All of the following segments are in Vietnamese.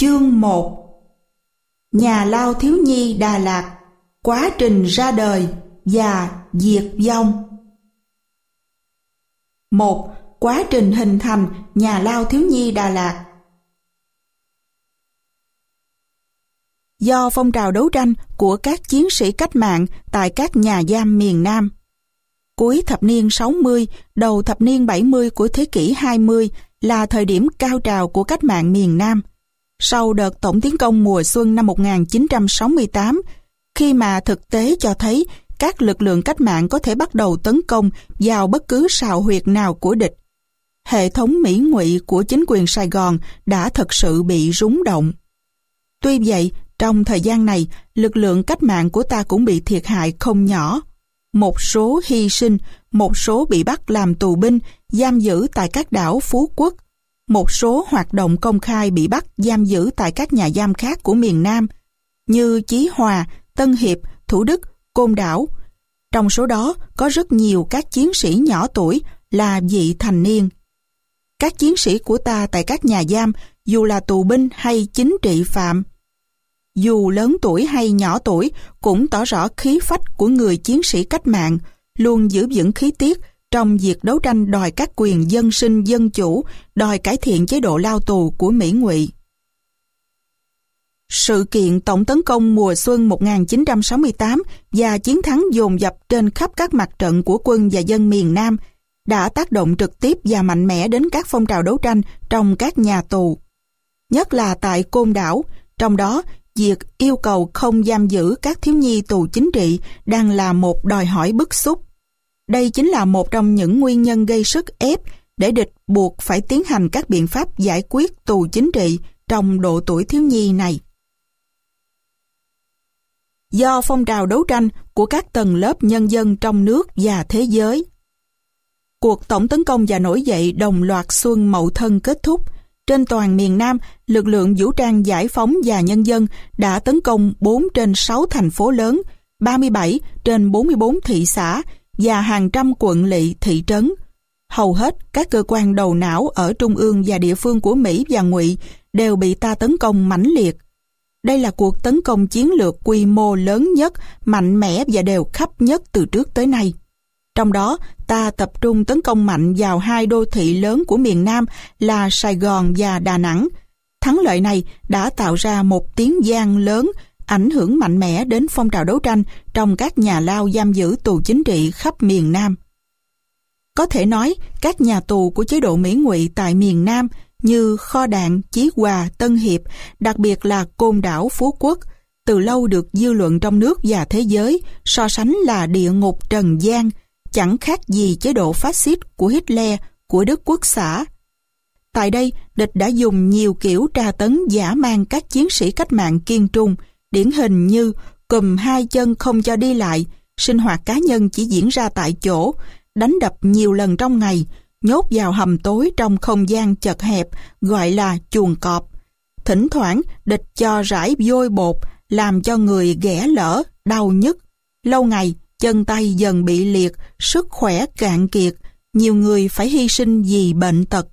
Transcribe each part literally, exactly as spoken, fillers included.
Chương một. Nhà lao thiếu nhi Đà Lạt, quá trình ra đời và diệt vong. một. Quá trình hình thành nhà lao thiếu nhi Đà Lạt. Do phong trào đấu tranh của các chiến sĩ cách mạng tại các nhà giam miền Nam. Cuối thập niên sáu mươi, đầu thập niên bảy mươi của thế kỷ hai mươi là thời điểm cao trào của cách mạng miền Nam. Sau đợt tổng tiến công mùa xuân năm một nghìn chín trăm sáu mươi tám, khi mà thực tế cho thấy các lực lượng cách mạng có thể bắt đầu tấn công vào bất cứ sào huyệt nào của địch, hệ thống mỹ ngụy của chính quyền Sài Gòn đã thực sự bị rúng động. Tuy vậy, trong thời gian này, lực lượng cách mạng của ta cũng bị thiệt hại không nhỏ. Một số hy sinh, một số bị bắt làm tù binh, giam giữ tại các đảo Phú Quốc. Một số hoạt động công khai bị bắt giam giữ tại các nhà giam khác của miền Nam, như Chí Hòa, Tân Hiệp, Thủ Đức, Côn Đảo. Trong số đó có rất nhiều các chiến sĩ nhỏ tuổi là vị thành niên. Các chiến sĩ của ta tại các nhà giam, dù là tù binh hay chính trị phạm, dù lớn tuổi hay nhỏ tuổi, cũng tỏ rõ khí phách của người chiến sĩ cách mạng, luôn giữ vững khí tiết trong việc đấu tranh đòi các quyền dân sinh dân chủ, đòi cải thiện chế độ lao tù của Mỹ ngụy. Sự kiện tổng tấn công mùa xuân một nghìn chín trăm sáu mươi tám và chiến thắng dồn dập trên khắp các mặt trận của quân và dân miền Nam đã tác động trực tiếp và mạnh mẽ đến các phong trào đấu tranh trong các nhà tù. Nhất là tại Côn Đảo, trong đó việc yêu cầu không giam giữ các thiếu nhi tù chính trị đang là một đòi hỏi bức xúc. Đây chính là một trong những nguyên nhân gây sức ép để địch buộc phải tiến hành các biện pháp giải quyết tù chính trị trong độ tuổi thiếu nhi này. Do phong trào đấu tranh của các tầng lớp nhân dân trong nước và thế giới, cuộc tổng tấn công và nổi dậy đồng loạt xuân Mậu Thân kết thúc. Trên toàn miền Nam, lực lượng vũ trang giải phóng và nhân dân đã tấn công bốn trên sáu thành phố lớn, ba mươi bảy trên bốn mươi bốn thị xã và hàng trăm quận lỵ thị trấn. Hầu hết các cơ quan đầu não ở trung ương và địa phương của Mỹ và Ngụy đều bị ta tấn công mãnh liệt. Đây là cuộc tấn công chiến lược quy mô lớn nhất, mạnh mẽ và đều khắp nhất từ trước tới nay. Trong đó, ta tập trung tấn công mạnh vào hai đô thị lớn của miền Nam là Sài Gòn và Đà Nẵng. Thắng lợi này đã tạo ra một tiếng vang lớn, ảnh hưởng mạnh mẽ đến phong trào đấu tranh trong các nhà lao giam giữ tù chính trị khắp miền Nam. Có thể nói, các nhà tù của chế độ Mỹ ngụy tại miền Nam như Kho Đạn, Chí Hòa, Tân Hiệp, đặc biệt là Côn Đảo, Phú Quốc, từ lâu được dư luận trong nước và thế giới so sánh là địa ngục trần gian, chẳng khác gì chế độ phát xít của Hitler, của Đức Quốc xã. Tại đây, địch đã dùng nhiều kiểu tra tấn dã man các chiến sĩ cách mạng kiên trung, điển hình như cùm hai chân không cho đi lại, sinh hoạt cá nhân chỉ diễn ra tại chỗ, đánh đập nhiều lần trong ngày, nhốt vào hầm tối trong không gian chật hẹp gọi là chuồng cọp. Thỉnh thoảng địch cho rải vôi bột làm cho người ghẻ lở, đau nhức. Lâu ngày, chân tay dần bị liệt, sức khỏe cạn kiệt, nhiều người phải hy sinh vì bệnh tật.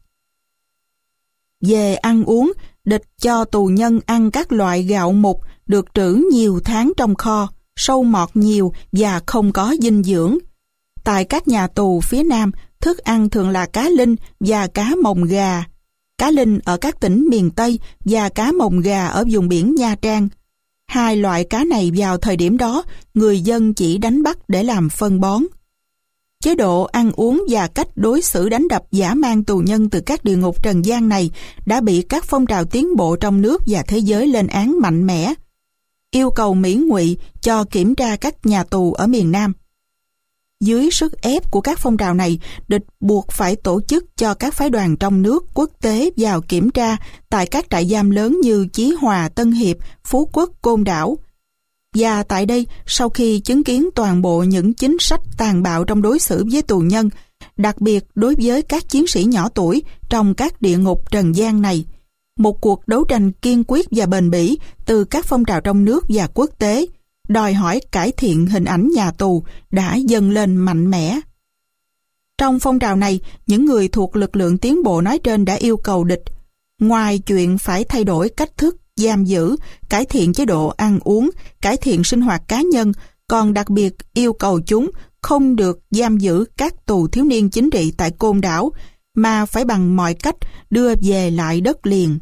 Về ăn uống, địch cho tù nhân ăn các loại gạo mục được trữ nhiều tháng trong kho, sâu mọt nhiều và không có dinh dưỡng. Tại các nhà tù phía Nam, thức ăn thường là cá linh và cá mồng gà. Cá linh ở các tỉnh miền Tây và cá mồng gà ở vùng biển Nha Trang. Hai loại cá này vào thời điểm đó, người dân chỉ đánh bắt để làm phân bón. Chế độ ăn uống và cách đối xử đánh đập dã man tù nhân từ các địa ngục trần gian này đã bị các phong trào tiến bộ trong nước và thế giới lên án mạnh mẽ, yêu cầu Mỹ ngụy cho kiểm tra các nhà tù ở miền Nam. Dưới sức ép của các phong trào này, địch buộc phải tổ chức cho các phái đoàn trong nước, quốc tế vào kiểm tra tại các trại giam lớn như Chí Hòa, Tân Hiệp, Phú Quốc, Côn Đảo. Và tại đây, sau khi chứng kiến toàn bộ những chính sách tàn bạo trong đối xử với tù nhân, đặc biệt đối với các chiến sĩ nhỏ tuổi trong các địa ngục trần gian này, một cuộc đấu tranh kiên quyết và bền bỉ từ các phong trào trong nước và quốc tế, đòi hỏi cải thiện hình ảnh nhà tù đã dâng lên mạnh mẽ. Trong phong trào này, những người thuộc lực lượng tiến bộ nói trên đã yêu cầu địch, ngoài chuyện phải thay đổi cách thức giam giữ, cải thiện chế độ ăn uống, cải thiện sinh hoạt cá nhân, còn đặc biệt yêu cầu chúng không được giam giữ các tù thiếu niên chính trị tại Côn Đảo, mà phải bằng mọi cách đưa về lại đất liền.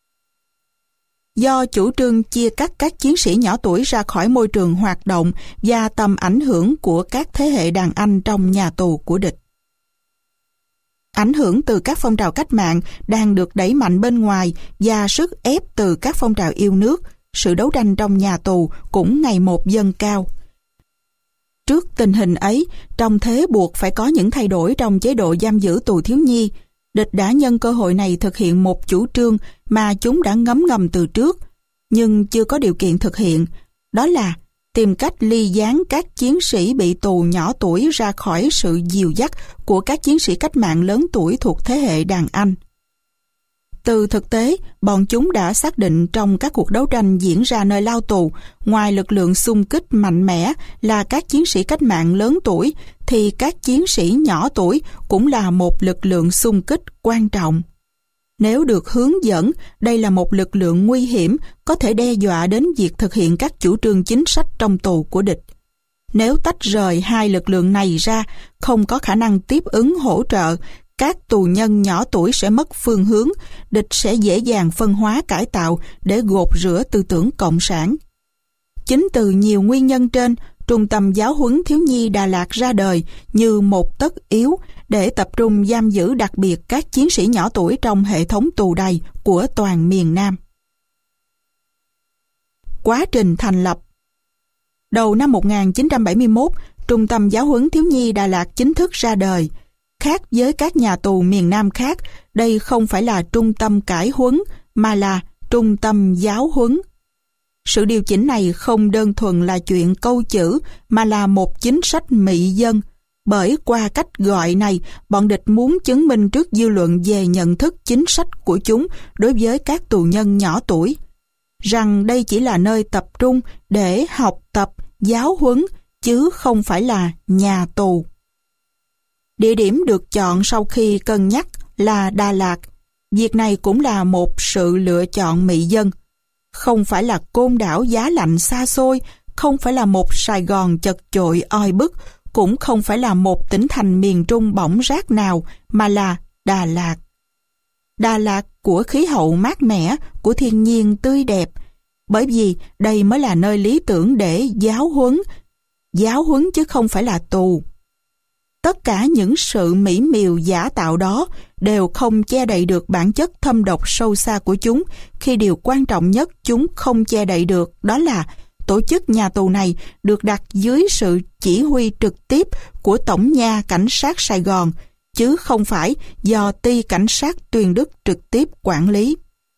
Do chủ trương chia cắt các chiến sĩ nhỏ tuổi ra khỏi môi trường hoạt động và tầm ảnh hưởng của các thế hệ đàn anh trong nhà tù của địch. Ảnh hưởng từ các phong trào cách mạng đang được đẩy mạnh bên ngoài và sức ép từ các phong trào yêu nước, sự đấu tranh trong nhà tù cũng ngày một dâng cao. Trước tình hình ấy, trong thế buộc phải có những thay đổi trong chế độ giam giữ tù thiếu nhi, địch đã nhân cơ hội này thực hiện một chủ trương mà chúng đã ngấm ngầm từ trước, nhưng chưa có điều kiện thực hiện, đó là tìm cách ly gián các chiến sĩ bị tù nhỏ tuổi ra khỏi sự dìu dắt của các chiến sĩ cách mạng lớn tuổi thuộc thế hệ đàn anh. Từ thực tế, bọn chúng đã xác định trong các cuộc đấu tranh diễn ra nơi lao tù, ngoài lực lượng xung kích mạnh mẽ là các chiến sĩ cách mạng lớn tuổi, thì các chiến sĩ nhỏ tuổi cũng là một lực lượng xung kích quan trọng. Nếu được hướng dẫn, đây là một lực lượng nguy hiểm, có thể đe dọa đến việc thực hiện các chủ trương chính sách trong tù của địch. Nếu tách rời hai lực lượng này ra, không có khả năng tiếp ứng hỗ trợ, các tù nhân nhỏ tuổi sẽ mất phương hướng, địch sẽ dễ dàng phân hóa cải tạo để gột rửa tư tưởng cộng sản. Chính từ nhiều nguyên nhân trên, Trung tâm Giáo huấn Thiếu nhi Đà Lạt ra đời như một tất yếu để tập trung giam giữ đặc biệt các chiến sĩ nhỏ tuổi trong hệ thống tù đày của toàn miền Nam. Quá trình thành lập. Đầu năm một nghìn chín trăm bảy mươi mốt, Trung tâm Giáo huấn Thiếu nhi Đà Lạt chính thức ra đời. Khác với các nhà tù miền Nam khác, đây không phải là trung tâm cải huấn, mà là trung tâm giáo huấn. Sự điều chỉnh này không đơn thuần là chuyện câu chữ, mà là một chính sách mị dân. Bởi qua cách gọi này, bọn địch muốn chứng minh trước dư luận về nhận thức chính sách của chúng đối với các tù nhân nhỏ tuổi, rằng đây chỉ là nơi tập trung để học tập, giáo huấn, chứ không phải là nhà tù. Địa điểm được chọn sau khi cân nhắc là Đà Lạt. Việc này cũng là một sự lựa chọn mị dân. Không phải là Côn Đảo giá lạnh xa xôi, không phải là một Sài Gòn chật chội oi bức, cũng không phải là một tỉnh thành miền Trung bỏng rác nào, mà là Đà Lạt. Đà Lạt của khí hậu mát mẻ, của thiên nhiên tươi đẹp, bởi vì đây mới là nơi lý tưởng để giáo huấn, giáo huấn chứ không phải là tù. Tất cả những sự mỹ miều giả tạo đó đều không che đậy được bản chất thâm độc sâu xa của chúng, khi điều quan trọng nhất chúng không che đậy được đó là tổ chức nhà tù này được đặt dưới sự chỉ huy trực tiếp của Tổng nha Cảnh sát Sài Gòn, chứ không phải do Ty Cảnh sát Tuyền Đức trực tiếp quản lý.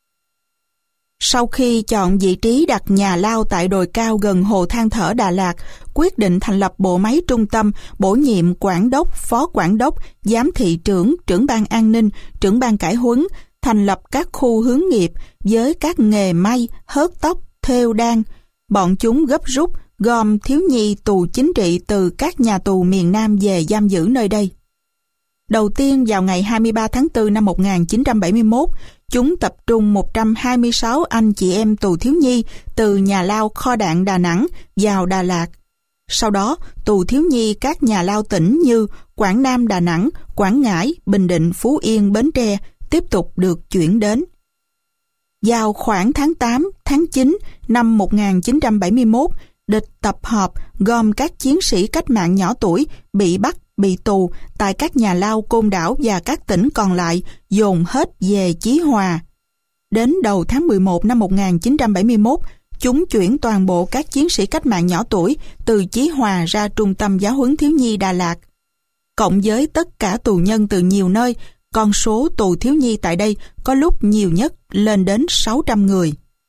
Sau khi chọn vị trí đặt nhà lao tại đồi cao gần hồ Than Thở Đà Lạt, quyết định thành lập bộ máy trung tâm, bổ nhiệm quản đốc, phó quản đốc, giám thị trưởng, trưởng ban an ninh, trưởng ban cải huấn, thành lập các khu hướng nghiệp với các nghề may, hớt tóc, thêu đan. Bọn chúng gấp rút gom thiếu nhi tù chính trị từ các nhà tù miền Nam về giam giữ nơi đây. Đầu tiên vào ngày hai mươi ba tháng tư năm một nghìn chín trăm bảy mươi mốt, chúng tập trung một trăm hai mươi sáu anh chị em tù thiếu nhi từ nhà lao Kho Đạn Đà Nẵng vào Đà Lạt. Sau đó, tù thiếu nhi các nhà lao tỉnh như Quảng Nam, Đà Nẵng, Quảng Ngãi, Bình Định, Phú Yên, Bến Tre tiếp tục được chuyển đến. Vào khoảng tháng tám, tháng chín năm một nghìn chín trăm bảy mươi mốt, địch tập hợp gom các chiến sĩ cách mạng nhỏ tuổi bị bắt, bị tù tại các nhà lao Côn Đảo và các tỉnh còn lại dồn hết về Chí Hòa. Đến đầu tháng mười một năm một nghìn chín trăm bảy mươi mốt, chúng chuyển toàn bộ các chiến sĩ cách mạng nhỏ tuổi từ Chí Hòa ra Trung tâm Giáo huấn Thiếu nhi Đà Lạt. Cộng với tất cả tù nhân từ nhiều nơi, con số tù thiếu nhi tại đây có lúc nhiều nhất lên đến sáu trăm người.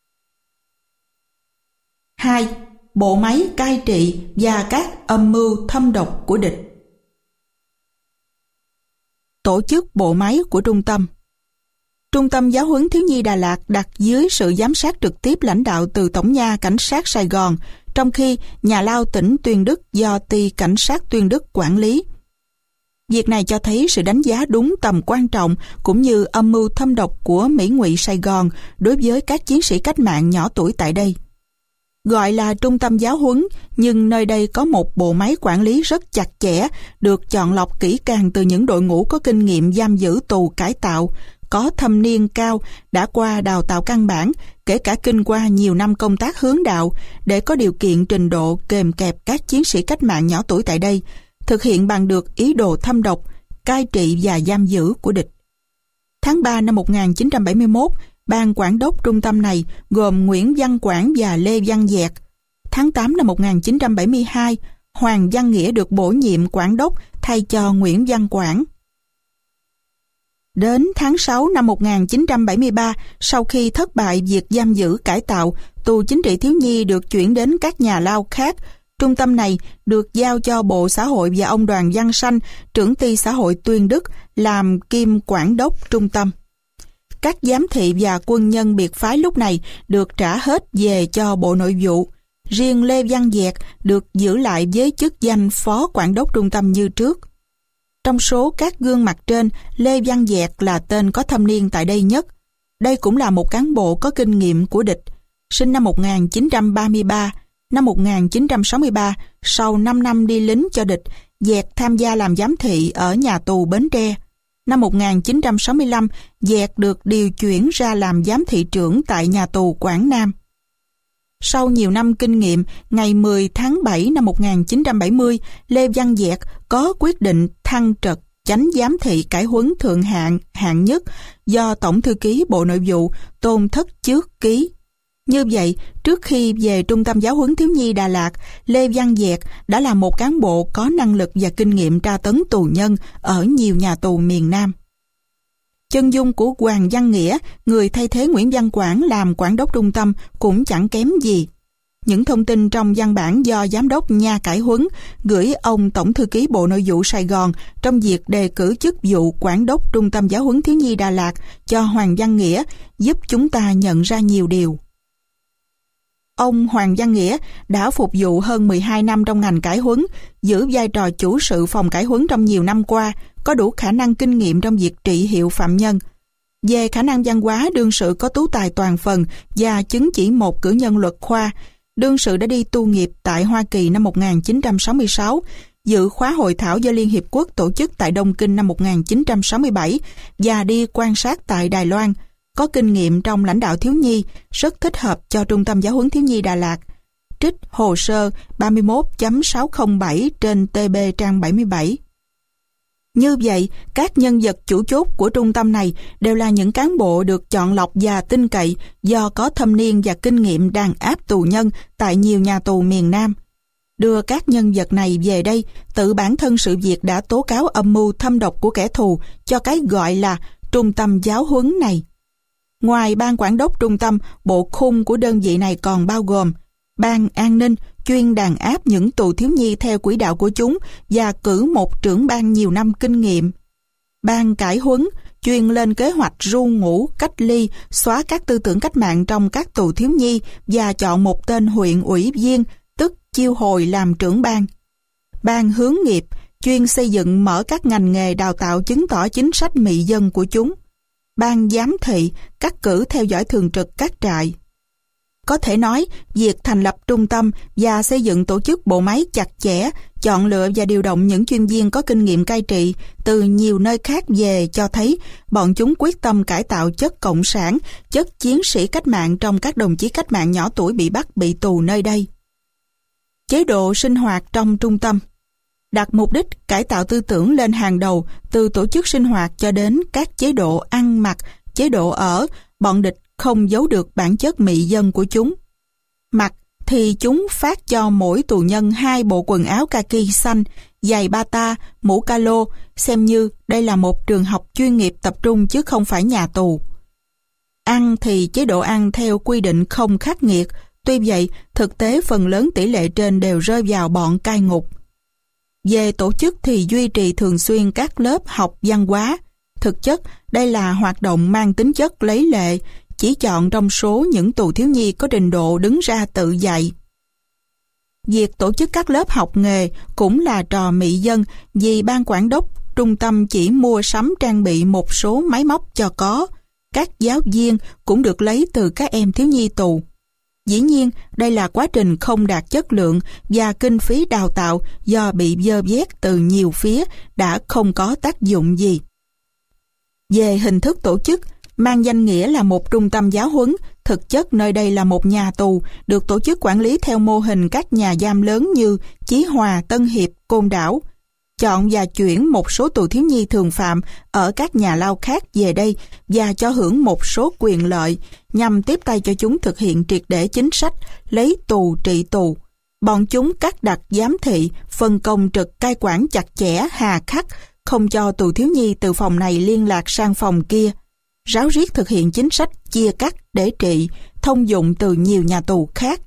hai. Bộ máy cai trị và các âm mưu thâm độc của địch. Tổ chức bộ máy của trung tâm. Trung tâm Giáo huấn Thiếu nhi Đà Lạt đặt dưới sự giám sát trực tiếp lãnh đạo từ Tổng nha Cảnh sát Sài Gòn, trong khi nhà lao tỉnh Tuyền Đức do Ty Cảnh sát Tuyền Đức quản lý. Việc này cho thấy sự đánh giá đúng tầm quan trọng cũng như âm mưu thâm độc của Mỹ ngụy Sài Gòn đối với các chiến sĩ cách mạng nhỏ tuổi tại đây. Gọi là trung tâm giáo huấn, nhưng nơi đây có một bộ máy quản lý rất chặt chẽ, được chọn lọc kỹ càng từ những đội ngũ có kinh nghiệm giam giữ tù cải tạo, có thâm niên cao, đã qua đào tạo căn bản, kể cả kinh qua nhiều năm công tác hướng đạo, để có điều kiện trình độ kèm kẹp các chiến sĩ cách mạng nhỏ tuổi tại đây, thực hiện bằng được ý đồ thâm độc, cai trị và giam giữ của địch. Tháng ba năm một nghìn chín trăm bảy mươi mốt, ban quản đốc trung tâm này gồm Nguyễn Văn Quảng và Lê Văn Dẹt. Tháng tám năm một nghìn chín trăm bảy mươi hai, Hoàng Văn Nghĩa được bổ nhiệm quản đốc thay cho Nguyễn Văn Quảng. Đến tháng sáu năm một nghìn chín trăm bảy mươi ba, sau khi thất bại việc giam giữ cải tạo, tù chính trị thiếu nhi được chuyển đến các nhà lao khác. Trung tâm này được giao cho Bộ Xã hội và ông Đoàn Văn Sanh, trưởng ty xã hội Tuyên Đức, làm kiêm quản đốc trung tâm. Các giám thị và quân nhân biệt phái lúc này được trả hết về cho Bộ Nội vụ. Riêng Lê Văn Dẹt được giữ lại với chức danh phó quản đốc trung tâm như trước. Trong số các gương mặt trên, Lê Văn Dẹt là tên có thâm niên tại đây nhất. Đây cũng là một cán bộ có kinh nghiệm của địch. Sinh năm một nghìn chín trăm ba mươi ba, năm một nghìn chín trăm sáu mươi ba, sau năm năm đi lính cho địch, Dẹt tham gia làm giám thị ở nhà tù Bến Tre. Năm một nghìn chín trăm sáu mươi lăm, Dẹt được điều chuyển ra làm giám thị trưởng tại nhà tù Quảng Nam. Sau nhiều năm kinh nghiệm, ngày mười tháng bảy năm một nghìn chín trăm bảy mươi, Lê Văn Dẹt có quyết định thăng trật chánh giám thị cải huấn thượng hạng hạng nhất do Tổng thư ký Bộ Nội vụ Tôn Thất Trước ký. Như vậy, trước khi về Trung tâm Giáo huấn Thiếu nhi Đà Lạt, Lê Văn Dẹt đã là một cán bộ có năng lực và kinh nghiệm tra tấn tù nhân ở nhiều nhà tù miền Nam. Chân dung của Hoàng Văn Nghĩa, người thay thế Nguyễn Văn Quảng làm quản đốc trung tâm, cũng chẳng kém gì. Những thông tin trong văn bản do Giám đốc nha cải huấn gửi ông Tổng thư ký Bộ Nội vụ Sài Gòn trong việc đề cử chức vụ quản đốc Trung tâm Giáo huấn Thiếu nhi Đà Lạt cho Hoàng Văn Nghĩa giúp chúng ta nhận ra nhiều điều. Ông Hoàng Văn Nghĩa đã phục vụ hơn mười hai năm trong ngành cải huấn, giữ vai trò chủ sự phòng cải huấn trong nhiều năm qua, có đủ khả năng kinh nghiệm trong việc trị hiệu phạm nhân. Về khả năng văn hóa, đương sự có tú tài toàn phần và chứng chỉ một cử nhân luật khoa. Đương sự đã đi tu nghiệp tại Hoa Kỳ năm một nghìn chín trăm sáu mươi sáu, dự khóa hội thảo do Liên Hiệp Quốc tổ chức tại Đông Kinh năm một nghìn chín trăm sáu mươi bảy và đi quan sát tại Đài Loan. Có kinh nghiệm trong lãnh đạo thiếu nhi, rất thích hợp cho Trung tâm Giáo huấn Thiếu nhi Đà Lạt. Trích hồ sơ ba mươi mốt chấm sáu không bảy trên T B trang bảy mươi bảy. Như vậy, các nhân vật chủ chốt của trung tâm này đều là những cán bộ được chọn lọc và tin cậy do có thâm niên và kinh nghiệm đàn áp tù nhân tại nhiều nhà tù miền Nam. Đưa các nhân vật này về đây, tự bản thân sự việc đã tố cáo âm mưu thâm độc của kẻ thù cho cái gọi là Trung tâm Giáo huấn này. Ngoài ban quản đốc trung tâm, bộ khung của đơn vị này còn bao gồm ban an ninh, chuyên đàn áp những tù thiếu nhi theo quỹ đạo của chúng và cử một trưởng ban nhiều năm kinh nghiệm. Ban cải huấn, chuyên lên kế hoạch ru ngủ, cách ly, xóa các tư tưởng cách mạng trong các tù thiếu nhi và chọn một tên huyện ủy viên, tức chiêu hồi làm trưởng ban. Ban hướng nghiệp, chuyên xây dựng mở các ngành nghề đào tạo chứng tỏ chính sách mị dân của chúng. Ban giám thị, cắt cử theo dõi thường trực các trại. Có thể nói, việc thành lập trung tâm và xây dựng tổ chức bộ máy chặt chẽ, chọn lựa và điều động những chuyên viên có kinh nghiệm cai trị từ nhiều nơi khác về cho thấy bọn chúng quyết tâm cải tạo chất cộng sản, chất chiến sĩ cách mạng trong các đồng chí cách mạng nhỏ tuổi bị bắt bị tù nơi đây. Chế độ sinh hoạt trong trung tâm đặt mục đích cải tạo tư tưởng lên hàng đầu, từ tổ chức sinh hoạt cho đến các chế độ ăn mặc, chế độ ở, bọn địch không giấu được bản chất mị dân của chúng. Mặc thì chúng phát cho mỗi tù nhân hai bộ quần áo kaki xanh, giày bata, mũ calo, xem như đây là một trường học chuyên nghiệp tập trung chứ không phải nhà tù. Ăn thì chế độ ăn theo quy định không khắc nghiệt, tuy vậy thực tế phần lớn tỷ lệ trên đều rơi vào bọn cai ngục. Về tổ chức thì duy trì thường xuyên các lớp học văn hóa. Thực chất, đây là hoạt động mang tính chất lấy lệ, chỉ chọn trong số những tù thiếu nhi có trình độ đứng ra tự dạy. Việc tổ chức các lớp học nghề cũng là trò mị dân vì ban quản đốc trung tâm chỉ mua sắm trang bị một số máy móc cho có. Các giáo viên cũng được lấy từ các em thiếu nhi tù. Dĩ nhiên, đây là quá trình không đạt chất lượng và kinh phí đào tạo do bị dơ vét từ nhiều phía đã không có tác dụng gì. Về hình thức tổ chức, mang danh nghĩa là một trung tâm giáo huấn, thực chất nơi đây là một nhà tù, được tổ chức quản lý theo mô hình các nhà giam lớn như Chí Hòa, Tân Hiệp, Côn Đảo. Chọn và chuyển một số tù thiếu nhi thường phạm ở các nhà lao khác về đây và cho hưởng một số quyền lợi nhằm tiếp tay cho chúng thực hiện triệt để chính sách lấy tù trị tù. Bọn chúng cắt đặt giám thị, phân công trực cai quản chặt chẽ, hà khắc, không cho tù thiếu nhi từ phòng này liên lạc sang phòng kia. Ráo riết thực hiện chính sách chia cắt để trị, thông dụng từ nhiều nhà tù khác.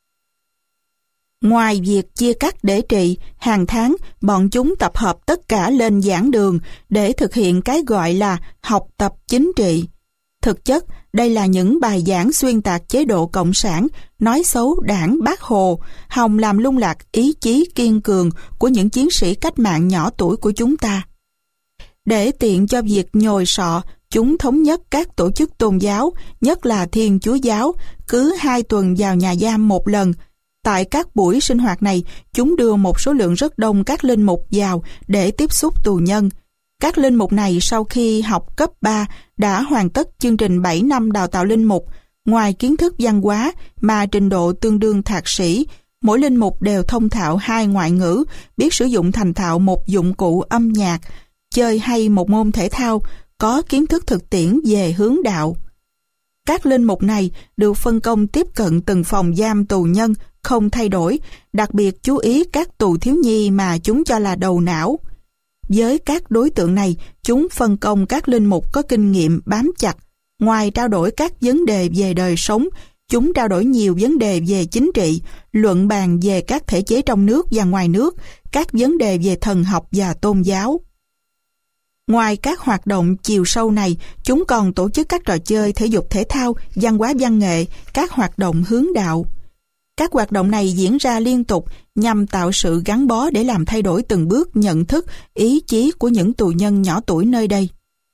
Ngoài việc chia cắt để trị, hàng tháng bọn chúng tập hợp tất cả lên giảng đường để thực hiện cái gọi là học tập chính trị. Thực chất, đây là những bài giảng xuyên tạc chế độ Cộng sản, nói xấu Đảng Bác Hồ, hòng làm lung lạc ý chí kiên cường của những chiến sĩ cách mạng nhỏ tuổi của chúng ta. Để tiện cho việc nhồi sọ, chúng thống nhất các tổ chức tôn giáo, nhất là Thiên Chúa giáo, cứ hai tuần vào nhà giam một lần. Tại các buổi sinh hoạt này, chúng đưa một số lượng rất đông các linh mục vào để tiếp xúc tù nhân. Các linh mục này sau khi học cấp ba đã hoàn tất chương trình bảy năm đào tạo linh mục. Ngoài kiến thức văn hóa mà trình độ tương đương thạc sĩ, mỗi linh mục đều thông thạo hai ngoại ngữ, biết sử dụng thành thạo một dụng cụ âm nhạc, chơi hay một môn thể thao, có kiến thức thực tiễn về hướng đạo. Các linh mục này được phân công tiếp cận từng phòng giam tù nhân không thay đổi, đặc biệt chú ý các tù thiếu nhi mà chúng cho là đầu não. Với các đối tượng này, chúng phân công các linh mục có kinh nghiệm bám chặt. Ngoài trao đổi các vấn đề về đời sống, chúng trao đổi nhiều vấn đề về chính trị, luận bàn về các thể chế trong nước và ngoài nước, các vấn đề về thần học và tôn giáo. Ngoài các hoạt động chiều sâu này, chúng còn tổ chức các trò chơi thể dục thể thao, văn hóa văn nghệ, các hoạt động hướng đạo. Các hoạt động này diễn ra liên tục nhằm tạo sự gắn bó để làm thay đổi từng bước nhận thức, ý chí của những tù nhân nhỏ tuổi nơi đây.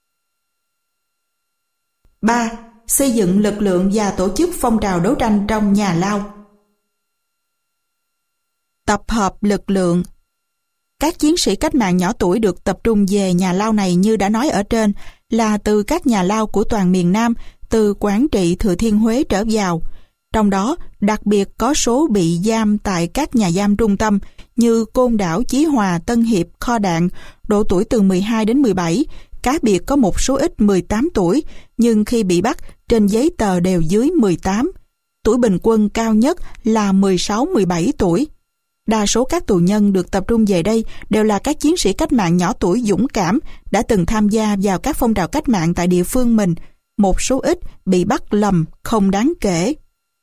ba. Xây dựng lực lượng và tổ chức phong trào đấu tranh trong nhà lao. Tập hợp lực lượng. Các chiến sĩ cách mạng nhỏ tuổi được tập trung về nhà lao này như đã nói ở trên là từ các nhà lao của toàn miền Nam, từ Quảng Trị, Thừa Thiên Huế trở vào. Trong đó, đặc biệt có số bị giam tại các nhà giam trung tâm như Côn Đảo, Chí Hòa, Tân Hiệp, Kho Đạn, độ tuổi từ mười hai đến mười bảy, cá biệt có một số ít mười tám tuổi, nhưng khi bị bắt, trên giấy tờ đều dưới mười tám. Tuổi bình quân cao nhất là mười sáu mười bảy tuổi. Đa số các tù nhân được tập trung về đây đều là các chiến sĩ cách mạng nhỏ tuổi dũng cảm, đã từng tham gia vào các phong trào cách mạng tại địa phương mình. Một số ít bị bắt lầm không đáng kể.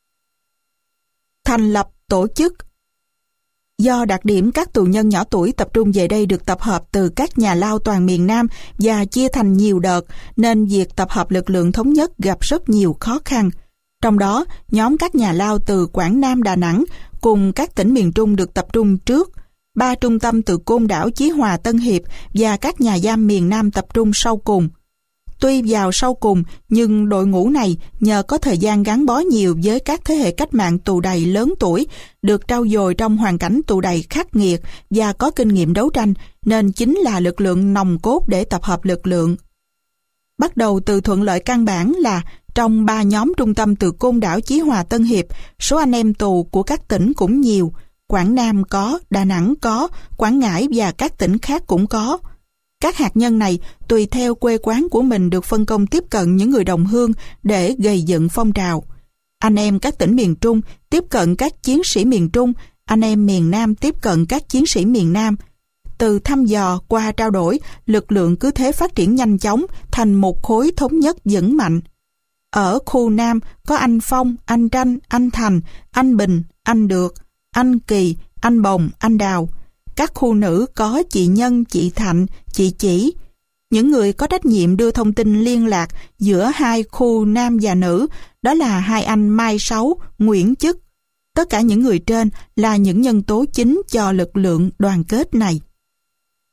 Thành lập tổ chức. Do đặc điểm các tù nhân nhỏ tuổi tập trung về đây được tập hợp từ các nhà lao toàn miền Nam và chia thành nhiều đợt, nên việc tập hợp lực lượng thống nhất gặp rất nhiều khó khăn. Trong đó, nhóm các nhà lao từ Quảng Nam, Đà Nẵng cùng các tỉnh miền Trung được tập trung trước. Ba trung tâm từ Côn Đảo, Chí Hòa, Tân Hiệp và các nhà giam miền Nam tập trung sau cùng. Tuy vào sau cùng, nhưng đội ngũ này nhờ có thời gian gắn bó nhiều với các thế hệ cách mạng tù đày lớn tuổi, được trau dồi trong hoàn cảnh tù đày khắc nghiệt và có kinh nghiệm đấu tranh, nên chính là lực lượng nòng cốt để tập hợp lực lượng. Bắt đầu từ thuận lợi căn bản là trong ba nhóm trung tâm từ Côn Đảo, Chí Hòa, Tân Hiệp, số anh em tù của các tỉnh cũng nhiều. Quảng Nam có, Đà Nẵng có, Quảng Ngãi và các tỉnh khác cũng có. Các hạt nhân này tùy theo quê quán của mình được phân công tiếp cận những người đồng hương để gây dựng phong trào. Anh em các tỉnh miền Trung tiếp cận các chiến sĩ miền Trung, anh em miền Nam tiếp cận các chiến sĩ miền Nam. Từ thăm dò qua trao đổi, lực lượng cứ thế phát triển nhanh chóng thành một khối thống nhất vững mạnh. Ở khu Nam có anh Phong, anh Tranh, anh Thành, anh Bình, anh Được, anh Kỳ, anh Bồng, anh Đào. Các khu nữ có chị Nhân, chị Thạnh, chị Chỉ. Những người có trách nhiệm đưa thông tin liên lạc giữa hai khu nam và nữ, đó là hai anh Mai Sáu, Nguyễn Chức. Tất cả những người trên là những nhân tố chính cho lực lượng đoàn kết này.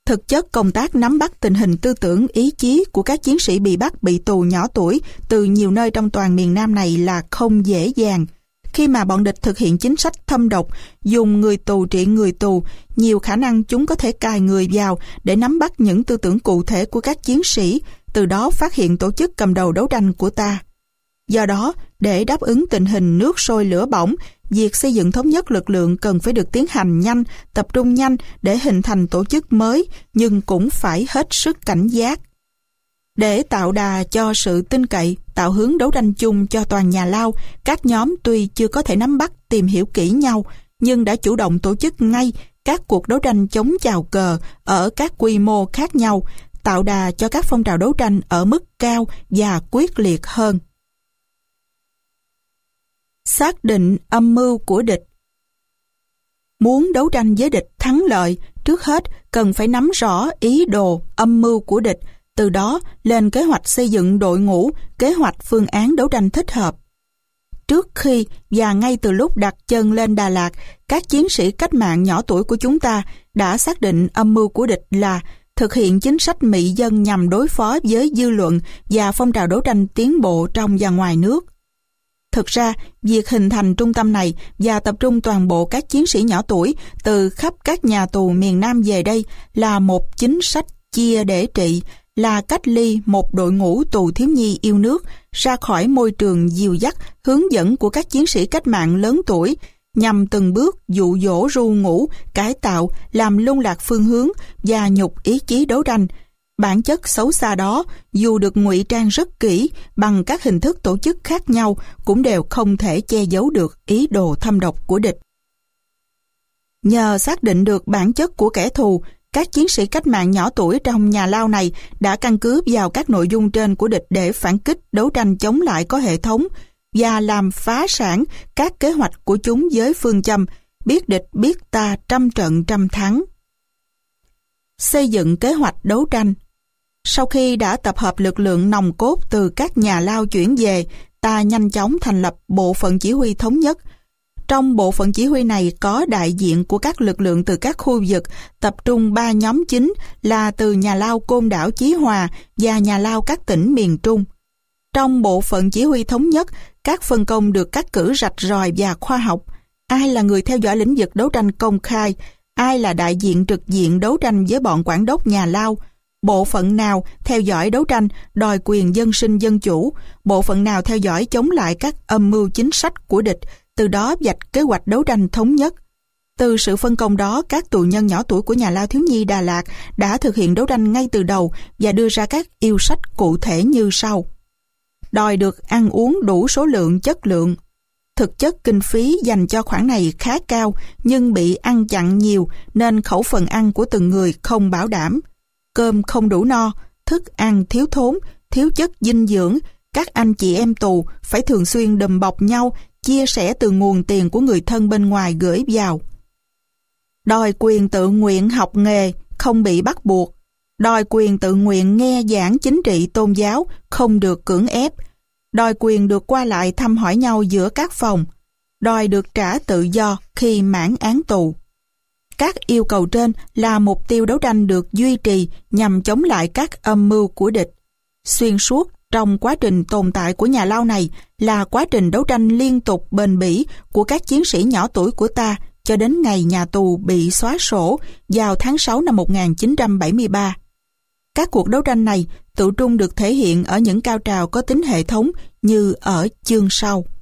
Thực chất công tác nắm bắt tình hình tư tưởng ý chí của các chiến sĩ bị bắt bị tù nhỏ tuổi từ nhiều nơi trong toàn miền Nam này là không dễ dàng. Khi mà bọn địch thực hiện chính sách thâm độc, dùng người tù trị người tù, nhiều khả năng chúng có thể cài người vào để nắm bắt những tư tưởng cụ thể của các chiến sĩ, từ đó phát hiện tổ chức cầm đầu đấu tranh của ta. Do đó, để đáp ứng tình hình nước sôi lửa bỏng, việc xây dựng thống nhất lực lượng cần phải được tiến hành nhanh, tập trung nhanh để hình thành tổ chức mới, nhưng cũng phải hết sức cảnh giác. Để tạo đà cho sự tin cậy, tạo hướng đấu tranh chung cho toàn nhà Lao, các nhóm tuy chưa có thể nắm bắt, tìm hiểu kỹ nhau, nhưng đã chủ động tổ chức ngay các cuộc đấu tranh chống chào cờ ở các quy mô khác nhau, tạo đà cho các phong trào đấu tranh ở mức cao và quyết liệt hơn. Xác định âm mưu của địch. Muốn đấu tranh với địch thắng lợi, trước hết cần phải nắm rõ ý đồ, âm mưu của địch, từ đó lên kế hoạch xây dựng đội ngũ, kế hoạch phương án đấu tranh thích hợp. Trước khi và ngay từ lúc đặt chân lên Đà Lạt, các chiến sĩ cách mạng nhỏ tuổi của chúng ta đã xác định âm mưu của địch là thực hiện chính sách mị dân nhằm đối phó với dư luận và phong trào đấu tranh tiến bộ trong và ngoài nước. Thực ra, việc hình thành trung tâm này và tập trung toàn bộ các chiến sĩ nhỏ tuổi từ khắp các nhà tù miền Nam về đây là một chính sách chia để trị, là cách ly một đội ngũ tù thiếu nhi yêu nước ra khỏi môi trường dìu dắt, hướng dẫn của các chiến sĩ cách mạng lớn tuổi, nhằm từng bước dụ dỗ ru ngủ, cải tạo, làm lung lạc phương hướng và nhục ý chí đấu tranh. Bản chất xấu xa đó, dù được ngụy trang rất kỹ bằng các hình thức tổ chức khác nhau, cũng đều không thể che giấu được ý đồ thâm độc của địch. Nhờ xác định được bản chất của kẻ thù, các chiến sĩ cách mạng nhỏ tuổi trong nhà Lao này đã căn cứ vào các nội dung trên của địch để phản kích, đấu tranh chống lại có hệ thống và làm phá sản các kế hoạch của chúng với phương châm biết địch biết ta, trăm trận trăm thắng. Xây dựng kế hoạch đấu tranh. Sau khi đã tập hợp lực lượng nòng cốt từ các nhà Lao chuyển về, ta nhanh chóng thành lập bộ phận chỉ huy thống nhất. Trong bộ phận chỉ huy này có đại diện của các lực lượng từ các khu vực, tập trung ba nhóm chính là từ nhà Lao Côn Đảo Chí Hòa và nhà Lao các tỉnh miền Trung. Trong bộ phận chỉ huy thống nhất, các phân công được cắt cử rạch ròi và khoa học. Ai là người theo dõi lĩnh vực đấu tranh công khai, ai là đại diện trực diện đấu tranh với bọn quản đốc nhà Lao, bộ phận nào theo dõi đấu tranh đòi quyền dân sinh dân chủ, bộ phận nào theo dõi chống lại các âm mưu chính sách của địch, từ đó vạch kế hoạch đấu tranh thống nhất. Từ sự phân công đó, các tù nhân nhỏ tuổi của nhà Lao thiếu nhi Đà Lạt đã thực hiện đấu tranh ngay từ đầu và đưa ra các yêu sách cụ thể như sau. Đòi được ăn uống đủ số lượng chất lượng. Thực chất kinh phí dành cho khoản này khá cao nhưng bị ăn chặn nhiều nên khẩu phần ăn của từng người không bảo đảm. Cơm không đủ no, thức ăn thiếu thốn, thiếu chất dinh dưỡng. Các anh chị em tù phải thường xuyên đùm bọc nhau, chia sẻ từ nguồn tiền của người thân bên ngoài gửi vào. Đòi quyền tự nguyện học nghề, không bị bắt buộc. Đòi quyền tự nguyện nghe giảng chính trị tôn giáo, không được cưỡng ép. Đòi quyền được qua lại thăm hỏi nhau giữa các phòng. Đòi được trả tự do khi mãn án tù. Các yêu cầu trên là mục tiêu đấu tranh được duy trì nhằm chống lại các âm mưu của địch. Xuyên suốt trong quá trình tồn tại của nhà Lao này là quá trình đấu tranh liên tục bền bỉ của các chiến sĩ nhỏ tuổi của ta cho đến ngày nhà tù bị xóa sổ vào tháng sáu năm một nghìn chín trăm bảy mươi ba. Các cuộc đấu tranh này tự trung được thể hiện ở những cao trào có tính hệ thống như ở chương sau.